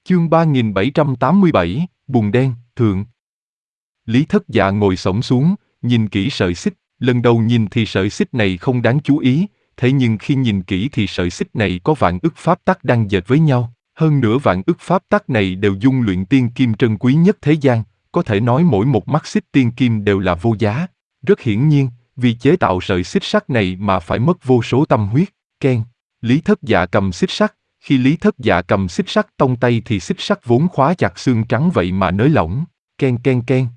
Chương 3787, Bùn đen, thượng. Lý Thất Dạ ngồi xổm xuống, nhìn kỹ sợi xích, lần đầu nhìn thì sợi xích này không đáng chú ý, thế nhưng khi nhìn kỹ thì sợi xích này có vạn ức pháp tắc đang dệt với nhau, hơn nữa vạn ức pháp tắc này đều dung luyện tiên kim trân quý nhất thế gian, có thể nói mỗi một mắt xích tiên kim đều là vô giá. Rất hiển nhiên, vì chế tạo sợi xích sắt này mà phải mất vô số tâm huyết. Keng. Lý Thất Dạ cầm xích sắt. Khi Lý Thất Dạ cầm xích sắt trong tay thì xích sắt vốn khóa chặt xương trắng vậy mà nới lỏng. Ken ken ken.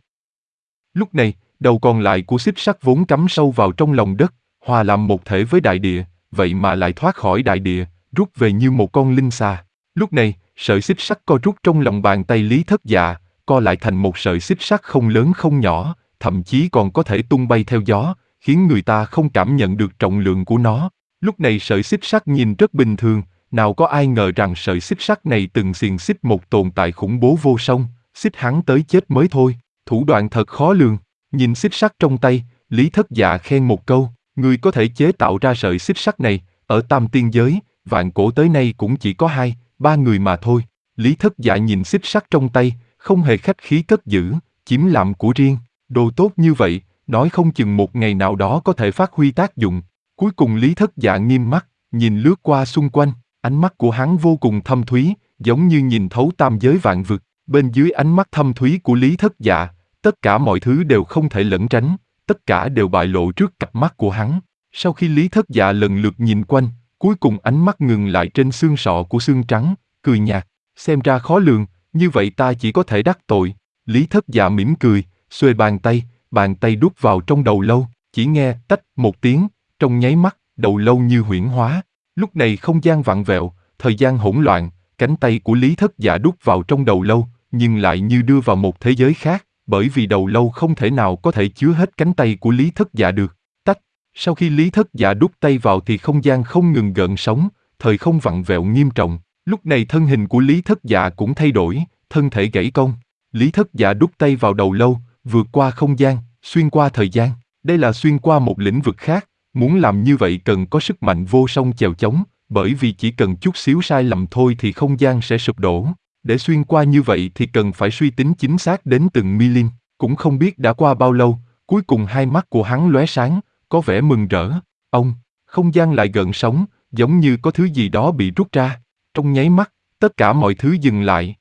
Lúc này, đầu còn lại của xích sắt vốn cắm sâu vào trong lòng đất, hòa làm một thể với đại địa, vậy mà lại thoát khỏi đại địa, rút về như một con linh xà. Lúc này, sợi xích sắt co rút trong lòng bàn tay Lý Thất Dạ, co lại thành một sợi xích sắt không lớn không nhỏ, thậm chí còn có thể tung bay theo gió, khiến người ta không cảm nhận được trọng lượng của nó. Lúc này sợi xích sắt nhìn rất bình thường, nào có ai ngờ rằng sợi xích sắt này từng xiềng xích một tồn tại khủng bố vô song, xích hắn tới chết mới thôi, thủ đoạn thật khó lường. Nhìn xích sắt trong tay, Lý Thất Dạ khen một câu, người có thể chế tạo ra sợi xích sắt này, ở Tam Tiên Giới, vạn cổ tới nay cũng chỉ có 2-3 người mà thôi. Lý Thất Dạ nhìn xích sắt trong tay, không hề khách khí cất giữ, chiếm làm của riêng, đồ tốt như vậy, nói không chừng một ngày nào đó có thể phát huy tác dụng. Cuối cùng Lý Thất Dạ nghiêm mắt, nhìn lướt qua xung quanh, ánh mắt của hắn vô cùng thâm thúy, giống như nhìn thấu tam giới vạn vực. Bên dưới ánh mắt thâm thúy của Lý Thất Dạ, tất cả mọi thứ đều không thể lẩn tránh, tất cả đều bại lộ trước cặp mắt của hắn. Sau khi Lý Thất Dạ lần lượt nhìn quanh, cuối cùng ánh mắt ngừng lại trên xương sọ của xương trắng, cười nhạt, xem ra khó lường, như vậy ta chỉ có thể đắc tội. Lý Thất Dạ mỉm cười, xuề bàn tay đút vào trong đầu lâu, chỉ nghe tách một tiếng, trong nháy mắt, đầu lâu như huyễn hóa. Lúc này không gian vặn vẹo, thời gian hỗn loạn, cánh tay của Lý Thất Dạ đút vào trong đầu lâu, nhưng lại như đưa vào một thế giới khác, bởi vì đầu lâu không thể nào có thể chứa hết cánh tay của Lý Thất Dạ được. Tách, sau khi Lý Thất Dạ đút tay vào thì không gian không ngừng gợn sóng, thời không vặn vẹo nghiêm trọng. Lúc này thân hình của Lý Thất Dạ cũng thay đổi, thân thể gãy cong. Lý Thất Dạ đút tay vào đầu lâu, vượt qua không gian, xuyên qua thời gian. Đây là xuyên qua một lĩnh vực khác, muốn làm như vậy cần có sức mạnh vô song chèo chống, bởi vì chỉ cần chút xíu sai lầm thôi thì không gian sẽ sụp đổ. Để xuyên qua như vậy thì cần phải suy tính chính xác đến từng milim, cũng không biết đã qua bao lâu, cuối cùng hai mắt của hắn lóe sáng, có vẻ mừng rỡ. Không gian lại gợn sóng, giống như có thứ gì đó bị rút ra. Trong nháy mắt, tất cả mọi thứ dừng lại.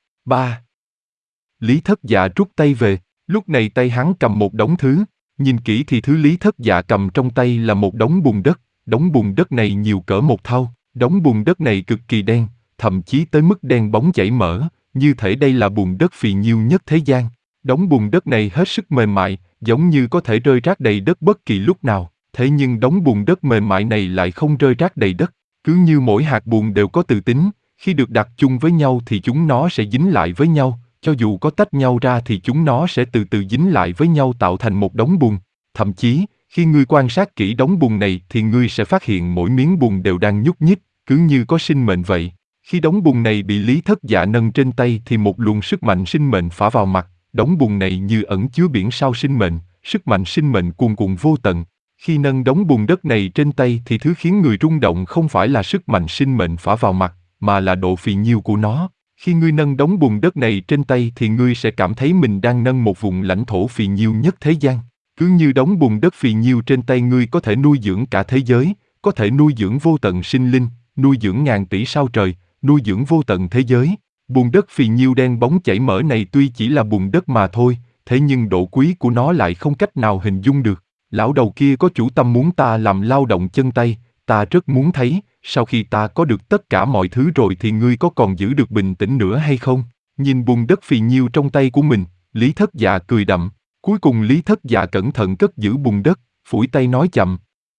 Lý Thất Dạ rút tay về, lúc này tay hắn cầm một đống thứ, nhìn kỹ thì thứ Lý Thất Dạ cầm trong tay là một đống bùn đất này nhiều cỡ một thau, đống bùn đất này cực kỳ đen, thậm chí tới mức đen bóng chảy mỡ, như thể đây là bùn đất phì nhiêu nhất thế gian. Đống bùn đất này hết sức mềm mại, giống như có thể rơi rác đầy đất bất kỳ lúc nào, thế nhưng đống bùn đất mềm mại này lại không rơi rác đầy đất, cứ như mỗi hạt bùn đều có tự tính, khi được đặt chung với nhau thì chúng nó sẽ dính lại với nhau, cho dù có tách nhau ra thì chúng nó sẽ từ từ dính lại với nhau tạo thành một đống bùn. Thậm chí, khi ngươi quan sát kỹ đống bùn này thì ngươi sẽ phát hiện mỗi miếng bùn đều đang nhúc nhích, cứ như có sinh mệnh vậy. Khi đống bùn này bị Lý Thất Dạ nâng trên tay thì một luồng sức mạnh sinh mệnh phả vào mặt, đống bùn này như ẩn chứa biển sao sinh mệnh, sức mạnh sinh mệnh cuồn cuộn vô tận. Khi nâng đống bùn đất này trên tay thì thứ khiến người rung động không phải là sức mạnh sinh mệnh phả vào mặt, mà là độ phì nhiêu của nó. Khi ngươi nâng đống bùn đất này trên tay thì ngươi sẽ cảm thấy mình đang nâng một vùng lãnh thổ phì nhiêu nhất thế gian. Cứ như đống bùn đất phì nhiêu trên tay ngươi có thể nuôi dưỡng cả thế giới, có thể nuôi dưỡng vô tận sinh linh, nuôi dưỡng ngàn tỷ sao trời, nuôi dưỡng vô tận thế giới. Bùn đất phì nhiêu đen bóng chảy mỡ này tuy chỉ là bùn đất mà thôi, thế nhưng độ quý của nó lại không cách nào hình dung được. Lão đầu kia có chủ tâm muốn ta làm lao động chân tay, ta rất muốn thấy, sau khi ta có được tất cả mọi thứ rồi thì ngươi có còn giữ được bình tĩnh nữa hay không? Nhìn bùn đất phì nhiêu trong tay của mình, Lý Thất Dạ cười đậm. Cuối cùng Lý Thất Dạ cẩn thận cất giữ bùn đất, phủi tay nói chậm.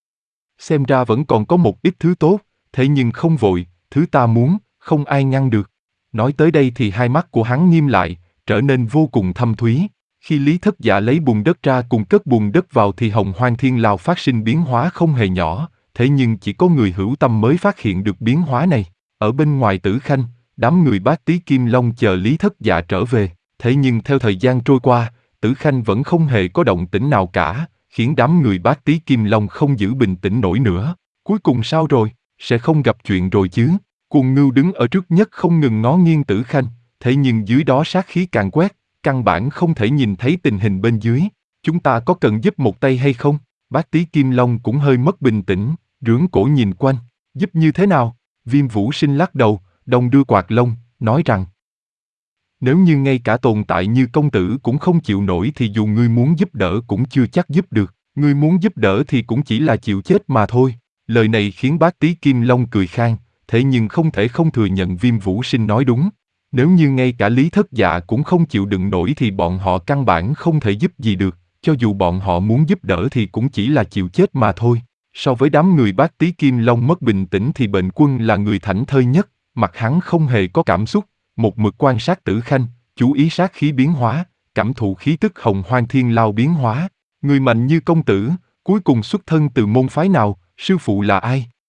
Xem ra vẫn còn có một ít thứ tốt, thế nhưng không vội, thứ ta muốn, không ai ngăn được. Nói tới đây thì hai mắt của hắn nghiêm lại, trở nên vô cùng thâm thúy. Khi Lý Thất Dạ lấy bùn đất ra cùng cất bùn đất vào thì Hồng Hoang Thiên Lao phát sinh biến hóa không hề nhỏ, thế nhưng chỉ có người hữu tâm mới phát hiện được biến hóa này. Ở bên ngoài Tử Khanh, đám người Bát Tí Kim Long chờ Lý Thất Dạ trở về, thế nhưng theo thời gian trôi qua, Tử Khanh vẫn không hề có động tĩnh nào cả, khiến đám người Bát Tí Kim Long không giữ bình tĩnh nổi nữa. Cuối cùng sao rồi, sẽ không gặp chuyện rồi chứ? Cuồng Ngưu đứng ở trước nhất không ngừng ngó nghiêng Tử Khanh, thế nhưng dưới đó sát khí càng quét, căn bản không thể nhìn thấy tình hình bên dưới. Chúng ta có cần giúp một tay hay không? Bác Tý Kim Long cũng hơi mất bình tĩnh, rưỡng cổ nhìn quanh. Giúp như thế nào? Viêm Vũ Sinh lắc đầu, đồng đưa quạt lông, nói rằng: nếu như ngay cả tồn tại như công tử cũng không chịu nổi thì dù ngươi muốn giúp đỡ cũng chưa chắc giúp được. Ngươi muốn giúp đỡ thì cũng chỉ là chịu chết mà thôi. Lời này khiến bác Tý Kim Long cười khan, thế nhưng không thể không thừa nhận Viêm Vũ Sinh nói đúng. Nếu như ngay cả Lý Thất Dạ cũng không chịu đựng nổi thì bọn họ căn bản không thể giúp gì được, cho dù bọn họ muốn giúp đỡ thì cũng chỉ là chịu chết mà thôi. So với đám người bác Tý Kim Long mất bình tĩnh thì Bệnh Quân là người thảnh thơi nhất, mặt hắn không hề có cảm xúc, một mực quan sát Tử Khanh, chú ý sát khí biến hóa, cảm thụ khí tức Hồng Hoang Thiên Lao biến hóa. Người mạnh như công tử, cuối cùng xuất thân từ môn phái nào, sư phụ là ai?